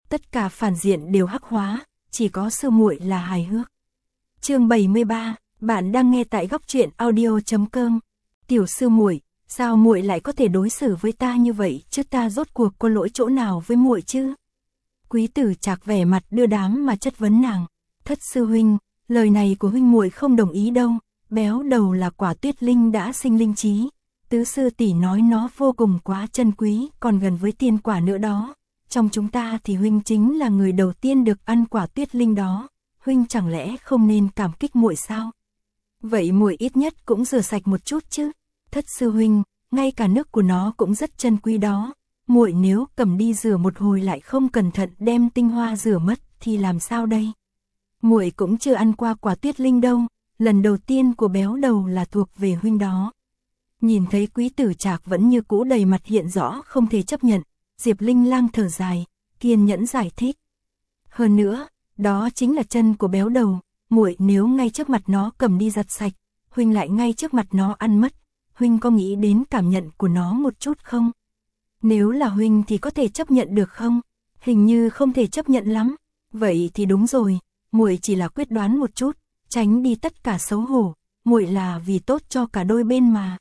tất cả phản diện đều hắc hóa, chỉ có sư muội là hài hước. Chương 73, bạn đang nghe tại góc truyện audio.com. Tiểu sư muội, sao muội lại có thể đối xử với ta như vậy, chứ ta rốt cuộc có lỗi chỗ nào với muội chứ? Quý Tử Trạc vẻ mặt đưa đám mà chất vấn nàng. Thất sư huynh, lời này của huynh muội không đồng ý đâu, béo đầu là quả tuyết linh đã sinh linh trí. Tứ sư tỷ nói nó vô cùng quá chân quý, còn gần với tiên quả nữa đó. Trong chúng ta thì huynh chính là người đầu tiên được ăn quả tuyết linh đó, huynh chẳng lẽ không nên cảm kích muội sao? Vậy muội ít nhất cũng rửa sạch một chút chứ. Thất sư huynh, ngay cả nước của nó cũng rất chân quý đó. Muội nếu cầm đi rửa một hồi lại không cẩn thận đem tinh hoa rửa mất thì làm sao đây? Muội cũng chưa ăn qua quả tuyết linh đâu, lần đầu tiên của béo đầu là thuộc về huynh đó. Nhìn thấy Quý Tử Trạc vẫn như cũ đầy mặt hiện rõ không thể chấp nhận, Diệp Linh Lang thở dài, kiên nhẫn giải thích. Hơn nữa, đó chính là chân của béo đầu, muội nếu ngay trước mặt nó cầm đi giặt sạch, huynh lại ngay trước mặt nó ăn mất, huynh có nghĩ đến cảm nhận của nó một chút không? Nếu là huynh thì có thể chấp nhận được không? Hình như không thể chấp nhận lắm. Vậy thì đúng rồi, muội chỉ là quyết đoán một chút, tránh đi tất cả xấu hổ, muội là vì tốt cho cả đôi bên mà.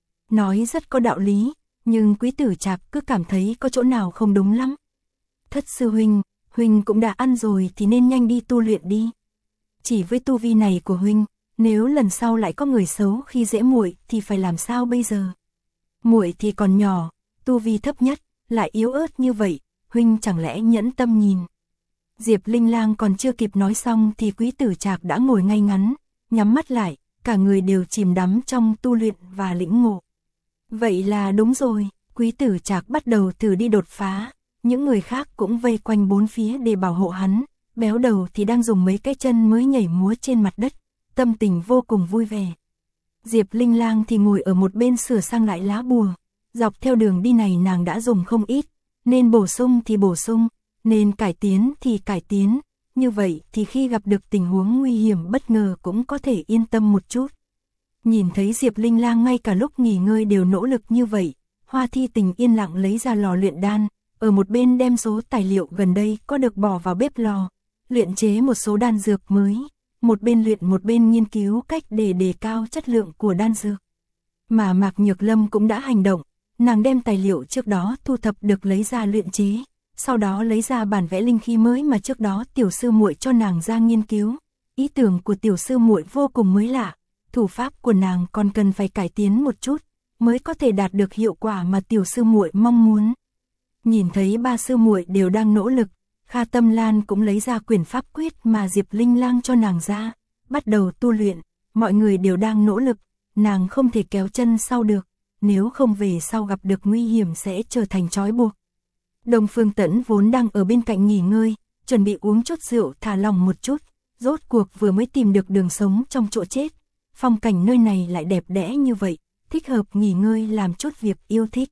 Nói rất có đạo lý, nhưng Quý Tử Trạc cứ cảm thấy có chỗ nào không đúng lắm. Thất sư huynh, huynh cũng đã ăn rồi thì nên nhanh đi tu luyện đi. Chỉ với tu vi này của huynh, nếu lần sau lại có người xấu khi dễ muội thì phải làm sao bây giờ? Muội thì còn nhỏ, tu vi thấp nhất, lại yếu ớt như vậy, huynh chẳng lẽ nhẫn tâm nhìn? Diệp Linh Lang còn chưa kịp nói xong thì Quý Tử Trạc đã ngồi ngay ngắn, nhắm mắt lại, cả người đều chìm đắm trong tu luyện và lĩnh ngộ. Vậy là đúng rồi, Quý Tử Trạc bắt đầu thử đi đột phá, những người khác cũng vây quanh bốn phía để bảo hộ hắn, béo đầu thì đang dùng mấy cái chân mới nhảy múa trên mặt đất, tâm tình vô cùng vui vẻ. Diệp Linh Lang thì ngồi ở một bên sửa sang lại lá bùa, dọc theo đường đi này nàng đã dùng không ít, nên bổ sung thì bổ sung, nên cải tiến thì cải tiến, như vậy thì khi gặp được tình huống nguy hiểm bất ngờ cũng có thể yên tâm một chút. Nhìn thấy Diệp Linh Lang ngay cả lúc nghỉ ngơi đều nỗ lực như vậy, Hoa Thi Tình yên lặng lấy ra lò luyện đan, ở một bên đem số tài liệu gần đây có được bỏ vào bếp lò, luyện chế một số đan dược mới, một bên luyện một bên nghiên cứu cách để đề cao chất lượng của đan dược. Mà Mạc Nhược Lâm cũng đã hành động, nàng đem tài liệu trước đó thu thập được lấy ra luyện chế, sau đó lấy ra bản vẽ linh khí mới mà trước đó tiểu sư muội cho nàng ra nghiên cứu. Ý tưởng của tiểu sư muội vô cùng mới lạ, thủ pháp của nàng còn cần phải cải tiến một chút, mới có thể đạt được hiệu quả mà tiểu sư muội mong muốn. Nhìn thấy ba sư muội đều đang nỗ lực, Kha Tâm Lan cũng lấy ra quyển pháp quyết mà Diệp Linh Lang cho nàng ra, bắt đầu tu luyện, mọi người đều đang nỗ lực, nàng không thể kéo chân sau được, nếu không về sau gặp được nguy hiểm sẽ trở thành trói buộc. Đông Phương Tẫn vốn đang ở bên cạnh nghỉ ngơi, chuẩn bị uống chút rượu thả lòng một chút, rốt cuộc vừa mới tìm được đường sống trong chỗ chết. Phong cảnh nơi này lại đẹp đẽ như vậy, thích hợp nghỉ ngơi làm chút việc yêu thích.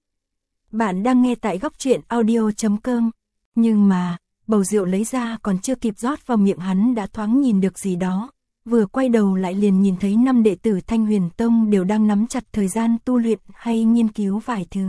Bạn đang nghe tại góc truyện audio.com. Nhưng mà, bầu rượu lấy ra còn chưa kịp rót vào miệng hắn đã thoáng nhìn được gì đó. Vừa quay đầu lại liền nhìn thấy 5 đệ tử Thanh Huyền Tông đều đang nắm chặt thời gian tu luyện hay nghiên cứu vài thứ.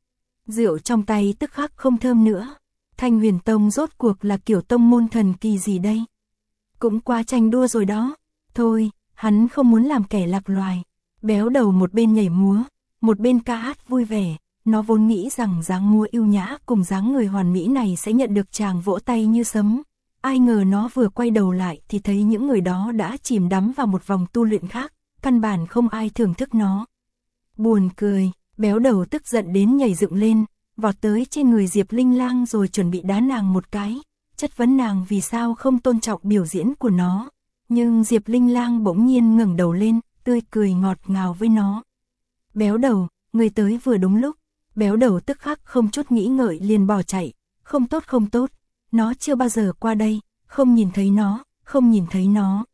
Rượu trong tay tức khắc không thơm nữa. Thanh Huyền Tông rốt cuộc là kiểu tông môn thần kỳ gì đây? Cũng quá tranh đua rồi đó. Thôi, hắn không muốn làm kẻ lạc loài. Béo đầu một bên nhảy múa, một bên ca hát vui vẻ. Nó vốn nghĩ rằng dáng múa yêu nhã cùng dáng người hoàn mỹ này sẽ nhận được tràng vỗ tay như sấm. Ai ngờ nó vừa quay đầu lại thì thấy những người đó đã chìm đắm vào một vòng tu luyện khác, căn bản không ai thưởng thức nó. Buồn cười, béo đầu tức giận đến nhảy dựng lên, vọt tới trên người Diệp Linh Lang rồi chuẩn bị đá nàng một cái, chất vấn nàng vì sao không tôn trọng biểu diễn của nó. Nhưng Diệp Linh Lang bỗng nhiên ngẩng đầu lên, tươi cười ngọt ngào với nó. Béo đầu, người tới vừa đúng lúc. Béo đầu tức khắc không chút nghĩ ngợi liền bỏ chạy. Không tốt không tốt, nó chưa bao giờ qua đây, không nhìn thấy nó, không nhìn thấy nó.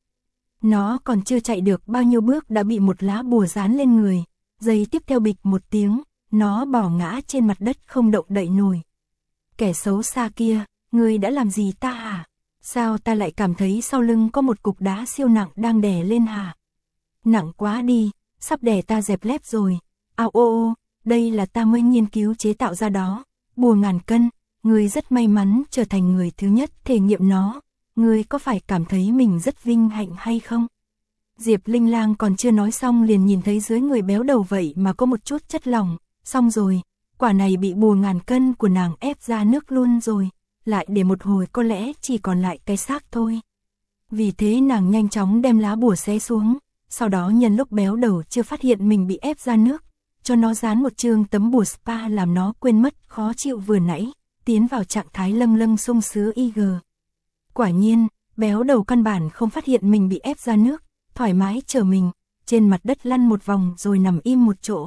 Nó còn chưa chạy được bao nhiêu bước đã bị một lá bùa dán lên người. Giây tiếp theo bịch một tiếng, nó bỏ ngã trên mặt đất không động đậy nổi. Kẻ xấu xa kia, ngươi đã làm gì ta hả? Sao ta lại cảm thấy sau lưng có một cục đá siêu nặng đang đè lên hả? Nặng quá đi, sắp đè ta dẹp lép rồi. Ao ô ô, đây là ta mới nghiên cứu chế tạo ra đó, bùa ngàn cân, ngươi rất may mắn trở thành người thứ nhất thể nghiệm nó, ngươi có phải cảm thấy mình rất vinh hạnh hay không? Diệp Linh Lang còn chưa nói xong liền nhìn thấy dưới người béo đầu vậy mà có một chút chất lỏng, xong rồi, quả này bị bùa ngàn cân của nàng ép ra nước luôn rồi, lại để một hồi có lẽ chỉ còn lại cái xác thôi. Vì thế nàng nhanh chóng đem lá bùa xé xuống, sau đó nhân lúc béo đầu chưa phát hiện mình bị ép ra nước, cho nó dán một chương tấm bùa spa làm nó quên mất khó chịu vừa nãy, tiến vào trạng thái lâng lâng sung sướng IG. Quả nhiên, béo đầu căn bản không phát hiện mình bị ép ra nước, thoải mái trở mình, trên mặt đất lăn một vòng rồi nằm im một chỗ.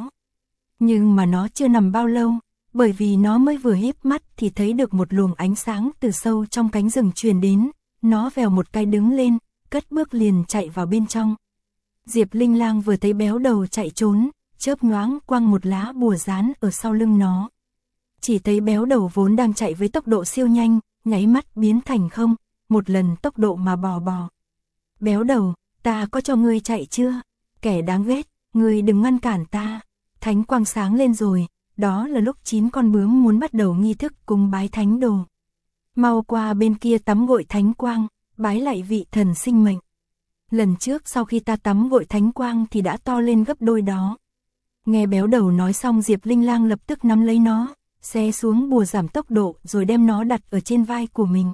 Nhưng mà nó chưa nằm bao lâu, bởi vì nó mới vừa híp mắt thì thấy được một luồng ánh sáng từ sâu trong cánh rừng truyền đến, nó vèo một cái đứng lên, cất bước liền chạy vào bên trong. Diệp Linh Lang vừa thấy béo đầu chạy trốn, chớp nhoáng quăng một lá bùa dán ở sau lưng nó. Chỉ thấy béo đầu vốn đang chạy với tốc độ siêu nhanh, nháy mắt biến thành không, một lần tốc độ mà bò. Béo đầu, ta có cho ngươi chạy chưa? Kẻ đáng ghét, ngươi đừng ngăn cản ta. Thánh quang sáng lên rồi, đó là lúc 9 con bướm muốn bắt đầu nghi thức cúng bái thánh đồ. Mau qua bên kia tắm gội thánh quang, bái lại vị thần sinh mệnh. Lần trước sau khi ta tắm gội thánh quang thì đã to lên gấp đôi đó. Nghe béo đầu nói xong Diệp Linh Lang lập tức nắm lấy nó, xé xuống bùa giảm tốc độ rồi đem nó đặt ở trên vai của mình.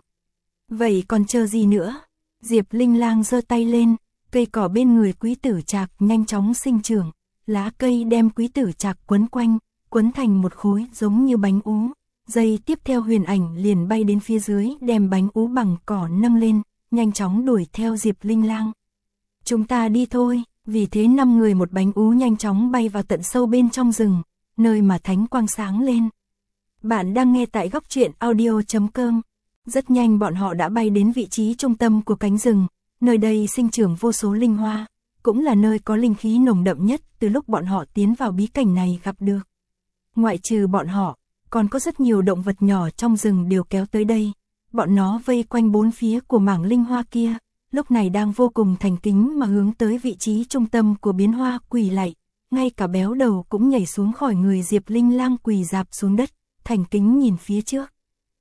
Vậy còn chờ gì nữa? Diệp Linh Lang giơ tay lên, cây cỏ bên người quý tử trạc nhanh chóng sinh trưởng, lá cây đem quý tử trạc quấn quanh, quấn thành một khối giống như bánh ú. Giây tiếp theo Huyền Ảnh liền bay đến phía dưới đem bánh ú bằng cỏ nâng lên, nhanh chóng đuổi theo Diệp Linh Lang. Chúng ta đi thôi, vì thế 5 người một bánh ú nhanh chóng bay vào tận sâu bên trong rừng, nơi mà thánh quang sáng lên. Bạn đang nghe tại góc truyện audio.com. Rất nhanh bọn họ đã bay đến vị trí trung tâm của cánh rừng, nơi đây sinh trưởng vô số linh hoa, cũng là nơi có linh khí nồng đậm nhất từ lúc bọn họ tiến vào bí cảnh này gặp được. Ngoại trừ bọn họ, còn có rất nhiều động vật nhỏ trong rừng đều kéo tới đây, bọn nó vây quanh bốn phía của mảng linh hoa kia, lúc này đang vô cùng thành kính mà hướng tới vị trí trung tâm của biến hoa quỳ lạy, ngay cả béo đầu cũng nhảy xuống khỏi người Diệp Linh Lang quỳ rạp xuống đất, thành kính nhìn phía trước.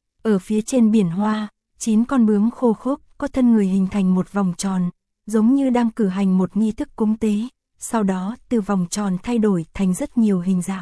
Ở phía trên biển hoa, 9 con bướm khô khốc có thân người hình thành một vòng tròn, giống như đang cử hành một nghi thức cúng tế, sau đó từ vòng tròn thay đổi thành rất nhiều hình dạng.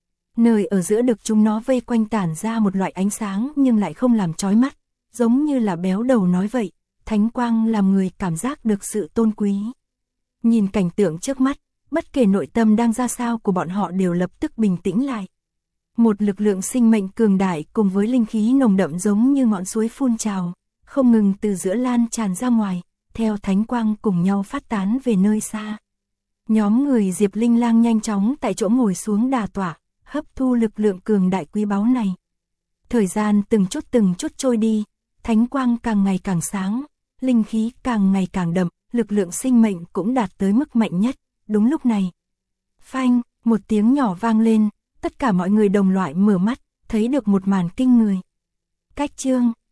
Nơi ở giữa được chúng nó vây quanh tản ra một loại ánh sáng nhưng lại không làm chói mắt, giống như là béo đầu nói vậy, thánh quang làm người cảm giác được sự tôn quý. Nhìn cảnh tượng trước mắt, bất kể nội tâm đang ra sao của bọn họ đều lập tức bình tĩnh lại. Một lực lượng sinh mệnh cường đại cùng với linh khí nồng đậm giống như ngọn suối phun trào, không ngừng từ giữa lan tràn ra ngoài, theo thánh quang cùng nhau phát tán về nơi xa. Nhóm người Diệp Linh Lang nhanh chóng tại chỗ ngồi xuống đà tọa, hấp thu lực lượng cường đại quý báu này. Thời gian từng chút trôi đi, thánh quang càng ngày càng sáng, linh khí càng ngày càng đậm, lực lượng sinh mệnh cũng đạt tới mức mạnh nhất. Đúng lúc này, phanh, một tiếng nhỏ vang lên, tất cả mọi người đồng loạt mở mắt, thấy được một màn kinh người. Cách chương